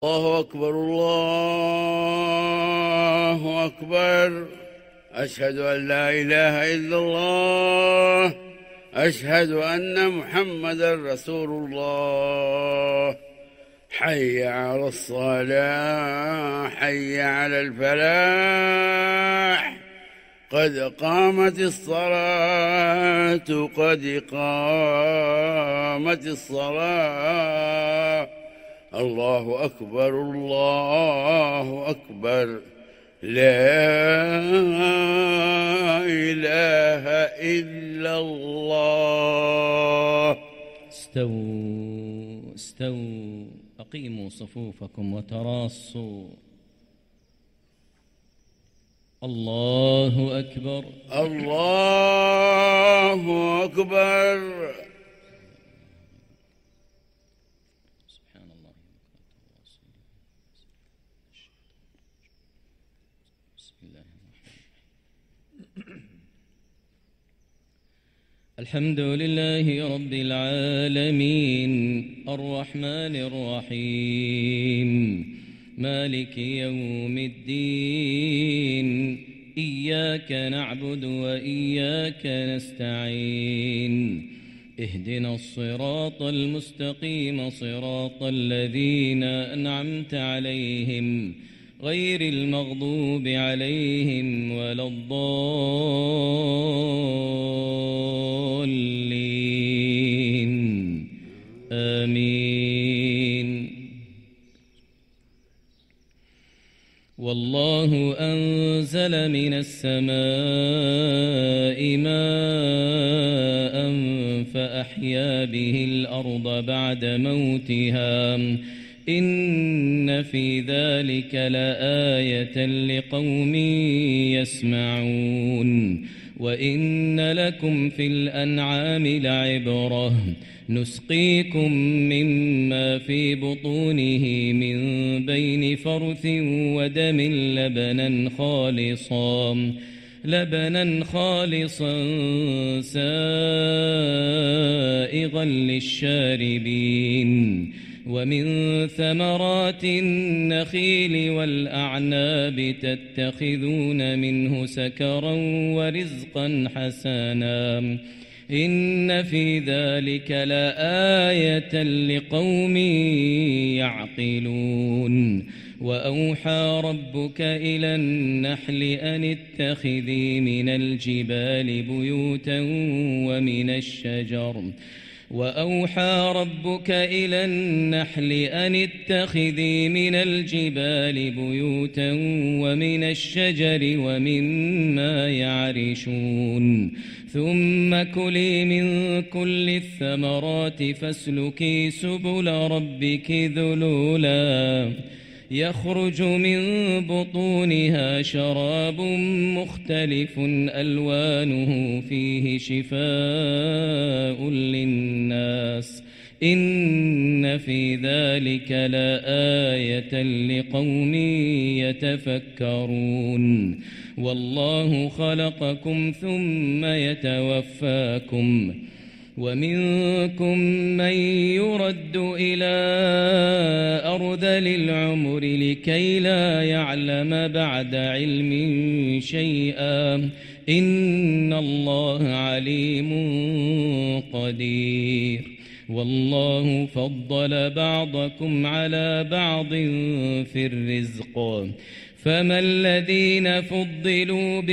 الله أكبر الله أكبر. أشهد أن لا إله إلا الله. أشهد أن محمدا رسول الله. حي على الصلاة، حي على الفلاح، قد قامت الصلاة، قد قامت الصلاة. الله أكبر الله أكبر. لا إله إلا الله. استووا استووا، أقيموا صفوفكم وتراصوا. الله أكبر الله أكبر. الحمد لله رب العالمين، الرحمن الرحيم، مالك يوم الدين. إياك نعبد وإياك نستعين، اهدنا الصراط المستقيم، صراط الذين أنعمت عليهم غير المغضوب عليهم ولا الضالين. آمين. والله أنزل من السماء ماء فأحيا به الأرض بعد موتها، إن في ذلك لآية لقوم يسمعون. وإن لكم في الأنعام لعبرة، نسقيكم مما في بطونه من بين فرث ودم لبنا خالصا سائغا للشاربين. ومن ثمرات النخيل والأعناب تتخذون منه سكرا ورزقا حسنا، إن في ذلك لآية لقوم يعقلون. وأوحى ربك إلى النحل أن اتخذي من الجبال بيوتا وأوحى ربك إلى النحل أن اتخذي من الجبال بيوتا ومن الشجر ومما يعرشون. ثم كلي من كل الثمرات فاسلكي سبل ربك ذلولا، يخرج من بطونها شراب مختلف ألوانه فيه شفاء للناس، إن في ذلك لآية لقوم يتفكرون. والله خلقكم ثم يتوفاكم، ومنكم من يرد إلى أرذل العمر لكي لا يعلم بعد علم شيئا، إن الله عليم قدير. والله فضل بعضكم على بعض في الرزق، فما الذين فضلوا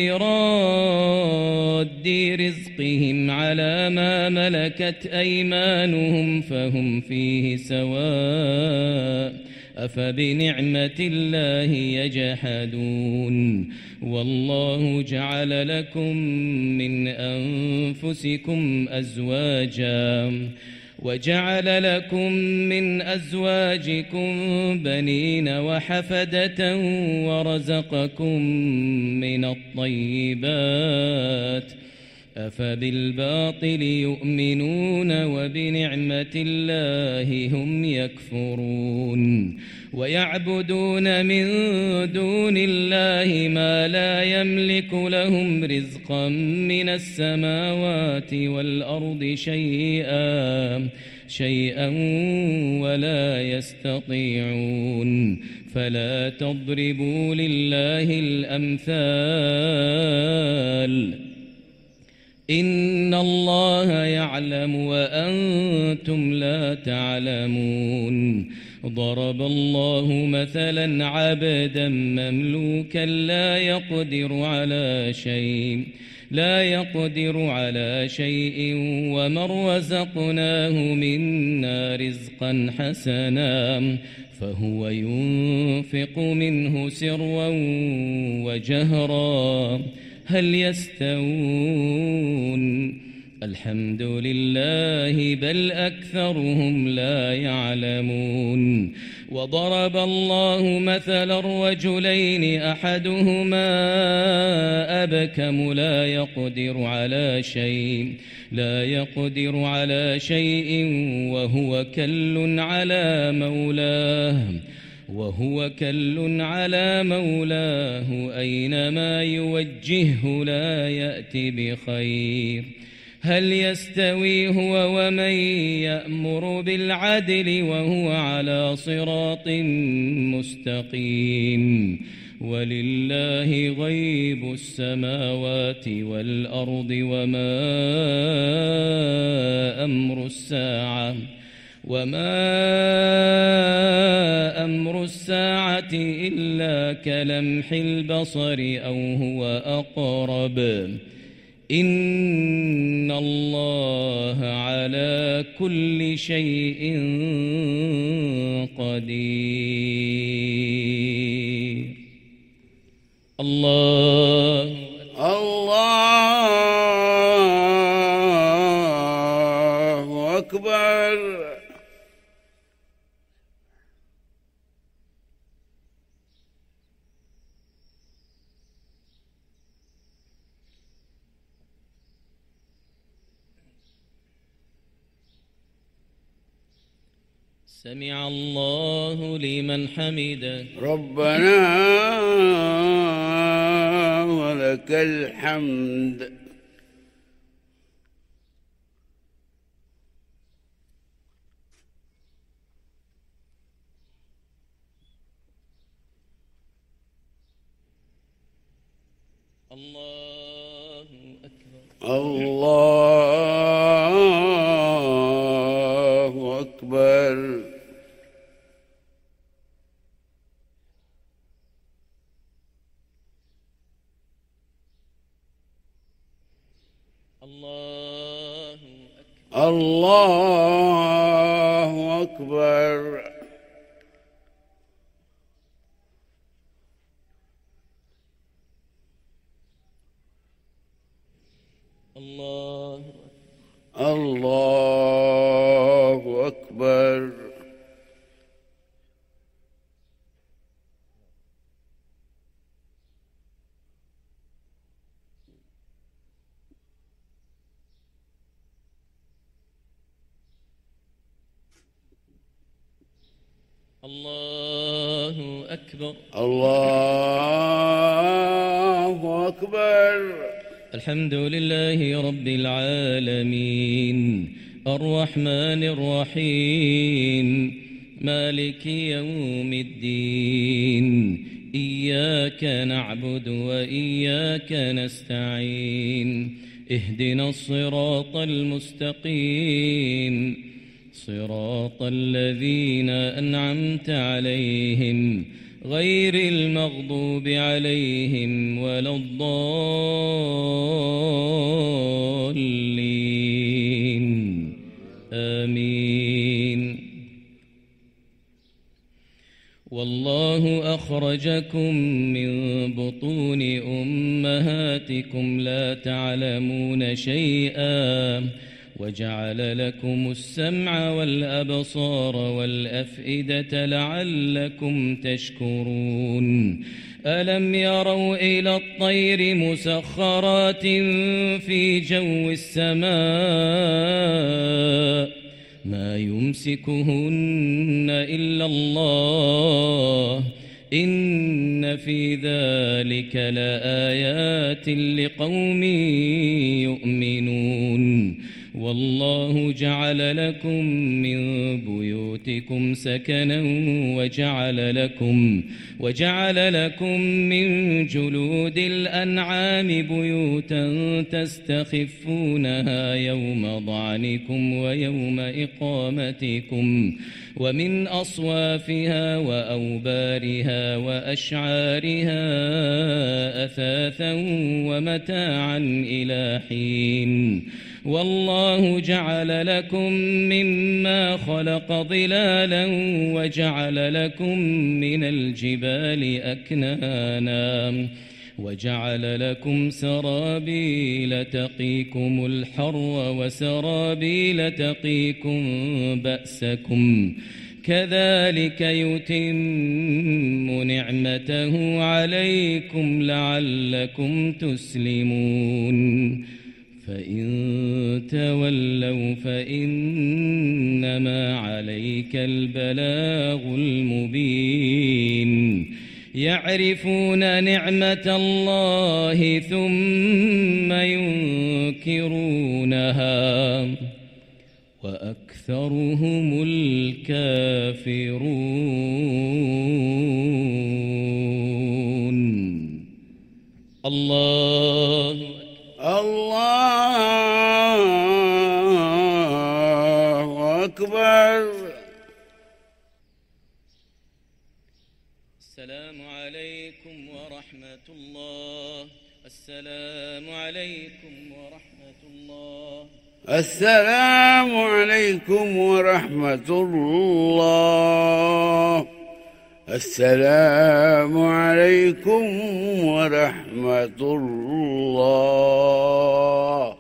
براد رزقهم على ما ملكت أيمانهم فهم فيه سواء، أفبنعمة الله يجحدون. والله جعل لكم من أنفسكم أزواجا، وجعل لكم من أزواجكم بنين وحفدة، ورزقكم من الطيبات، أفبالباطل يؤمنون وبنعمة الله هم يكفرون. ويعبدون من دون الله ما لا يملك لهم رزقا من السماوات والأرض شيئا، شيئا ولا يستطيعون فلا تضربوا لله الأمثال إن الله يعلم وأنتم لا تعلمون ضرب الله مثلا عبدا مملوكا لا يقدر على شيء ومن رزقناه منا رزقا حسنا فهو ينفق منه سرا وجهرا هل يستوون الحمد لله بل أكثرهم لا يعلمون وضرب الله مثلا رجلين أحدهما أبكم لا يقدر على شيء وهو كل على مولاه أينما يوجهه لا يأتي بخير هل يستوي هو ومن يأمر بالعدل وهو على صراط مستقيم ولله غيب السماوات والأرض وما أمر الساعة إلا كلمح البصر أو هو أقرب إن الله على كل شيء قدير الله أكبر سمع الله لمن حمده ربنا ولك الحمد الله أكبر الله أكبر الله أكبر الله أكبر الله أكبر الله أكبر الحمد لله رب العالمين الرحمن الرحيم مالك يوم الدين إياك نعبد وإياك نستعين اهدنا الصراط المستقيم صراط الذين أنعمت عليهم غير المغضوب عليهم ولا الضالين آمين والله أخرجكم من بطون أمهاتكم لا تعلمون شيئا وجعل لكم السمع والأبصار والأفئدة لعلكم تشكرون ألم يروا إلى الطير مسخرات في جو السماء ما يمسكهن إلا الله إن في ذلك لآيات لقوم يؤمنون والله جعل لكم من بيوتكم سكنا وجعل لكم من جلود الأنعام بيوتا تستخفونها يوم ضعنكم ويوم إقامتكم ومن أصوافها وأوبارها وأشعارها أثاثا ومتاعا إلى حين والله جعل لكم مما خلق ظلالا وجعل لكم من الجبال أكنانا وجعل لكم سرابيل تقيكم الحر وسرابيل تقيكم بأسكم كذلك يتم نعمته عليكم لعلكم تسلمون فإن تولوا فإنما عليك البلاغ المبين يعرفون نعمة الله ثم ينكرونها وأكثرهم الكافرون الله أكبر. السلام عليكم ورحمة الله. السلام عليكم ورحمة الله. السلام عليكم ورحمة الله. السلام عليكم ورحمة الله.